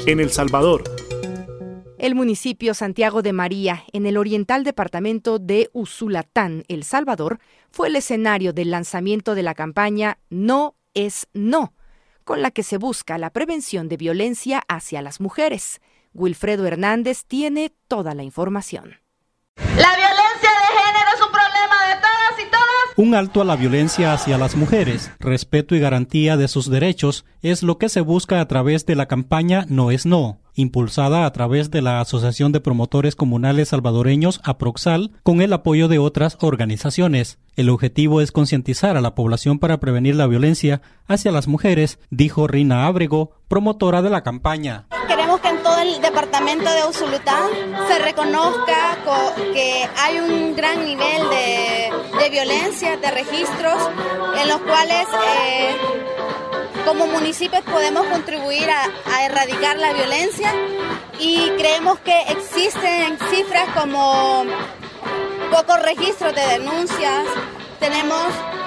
en El Salvador. El municipio Santiago de María, en el oriental departamento de Usulután, El Salvador, fue el escenario del lanzamiento de la campaña No es No, con la que se busca la prevención de violencia hacia las mujeres. Wilfredo Hernández tiene toda la información. La violencia de género es un problema de todas y todas. Un alto a la violencia hacia las mujeres, respeto y garantía de sus derechos es lo que se busca a través de la campaña No es No, impulsada a través de la Asociación de Promotores Comunales Salvadoreños APROXAL con el apoyo de otras organizaciones. El objetivo es concientizar a la población para prevenir la violencia hacia las mujeres, dijo Rina Ábrego, promotora de la campaña. Queremos que en todo el departamento de Usulután se reconozca que hay un gran nivel de violencia, de registros, en los cuales como municipios podemos contribuir a erradicar la violencia, y creemos que existen cifras como pocos registros de denuncias, tenemos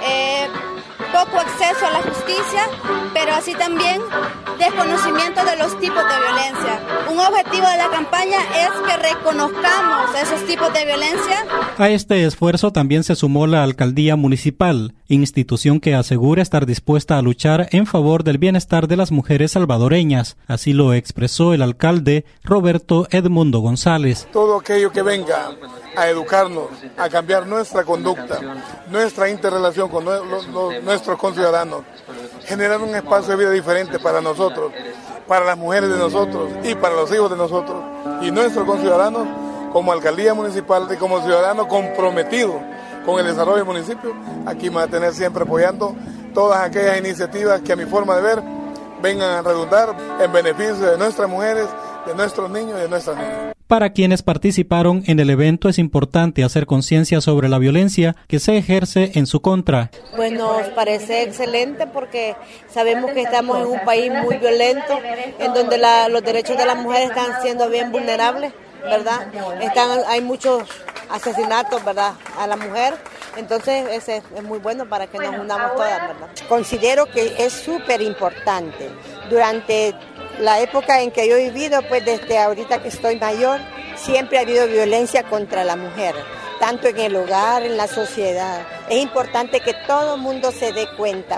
poco acceso a la justicia, pero así también desconocimiento de los tipos de violencia. Un objetivo de la campaña es que reconozcamos esos tipos de violencia. A este esfuerzo también se sumó la Alcaldía Municipal, institución que asegura estar dispuesta a luchar en favor del bienestar de las mujeres salvadoreñas. Así lo expresó el alcalde Roberto Edmundo González. Todo aquello que venga a educarnos, a cambiar nuestra conducta, nuestra interrelación con nuestros conciudadanos, generar un espacio de vida diferente para nosotros, para las mujeres de nosotros y para los hijos de nosotros y nuestros conciudadanos, como alcaldía municipal y como ciudadano comprometido con el desarrollo del municipio, aquí me va a tener siempre apoyando todas aquellas iniciativas que a mi forma de ver vengan a redundar en beneficio de nuestras mujeres, de nuestros niños y de nuestras niñas. Para quienes participaron en el evento es importante hacer conciencia sobre la violencia que se ejerce en su contra. Pues nos parece excelente porque sabemos que estamos en un país muy violento, en donde los derechos de las mujeres están siendo bien vulnerables, ¿verdad? Hay muchos asesinatos, ¿verdad?, a la mujer. Entonces ese es muy bueno para que nos unamos todas, ¿verdad? Considero que es súper importante. Durante la época en que yo he vivido, pues desde ahorita que estoy mayor, siempre ha habido violencia contra la mujer, tanto en el hogar, en la sociedad. Es importante que todo el mundo se dé cuenta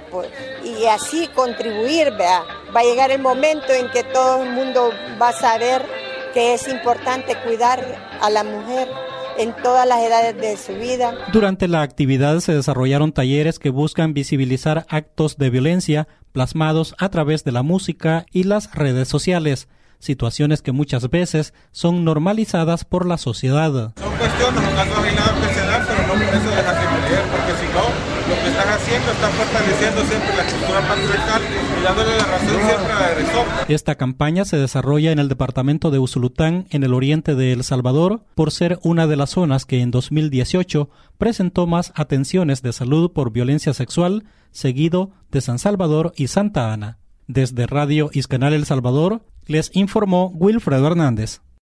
y así contribuir, ¿verdad? Va a llegar el momento en que todo el mundo va a saber que es importante cuidar a la mujer en todas las edades de su vida. Durante la actividad se desarrollaron talleres que buscan visibilizar actos de violencia plasmados a través de la música y las redes sociales, situaciones que muchas veces son normalizadas por la sociedad. Son cuestiones o casos aislados que se dan, pero no por eso dejas de creer, porque si no, lo que están haciendo está fortaleciendo siempre la cultura patriarcal y dándole la razón siempre al agresor. Esta campaña se desarrolla en el departamento de Usulután, en el oriente de El Salvador, por ser una de las zonas que en 2018 presentó más atenciones de salud por violencia sexual, seguido de San Salvador y Santa Ana. Desde Radio Iscanal El Salvador, les informó Wilfredo Hernández.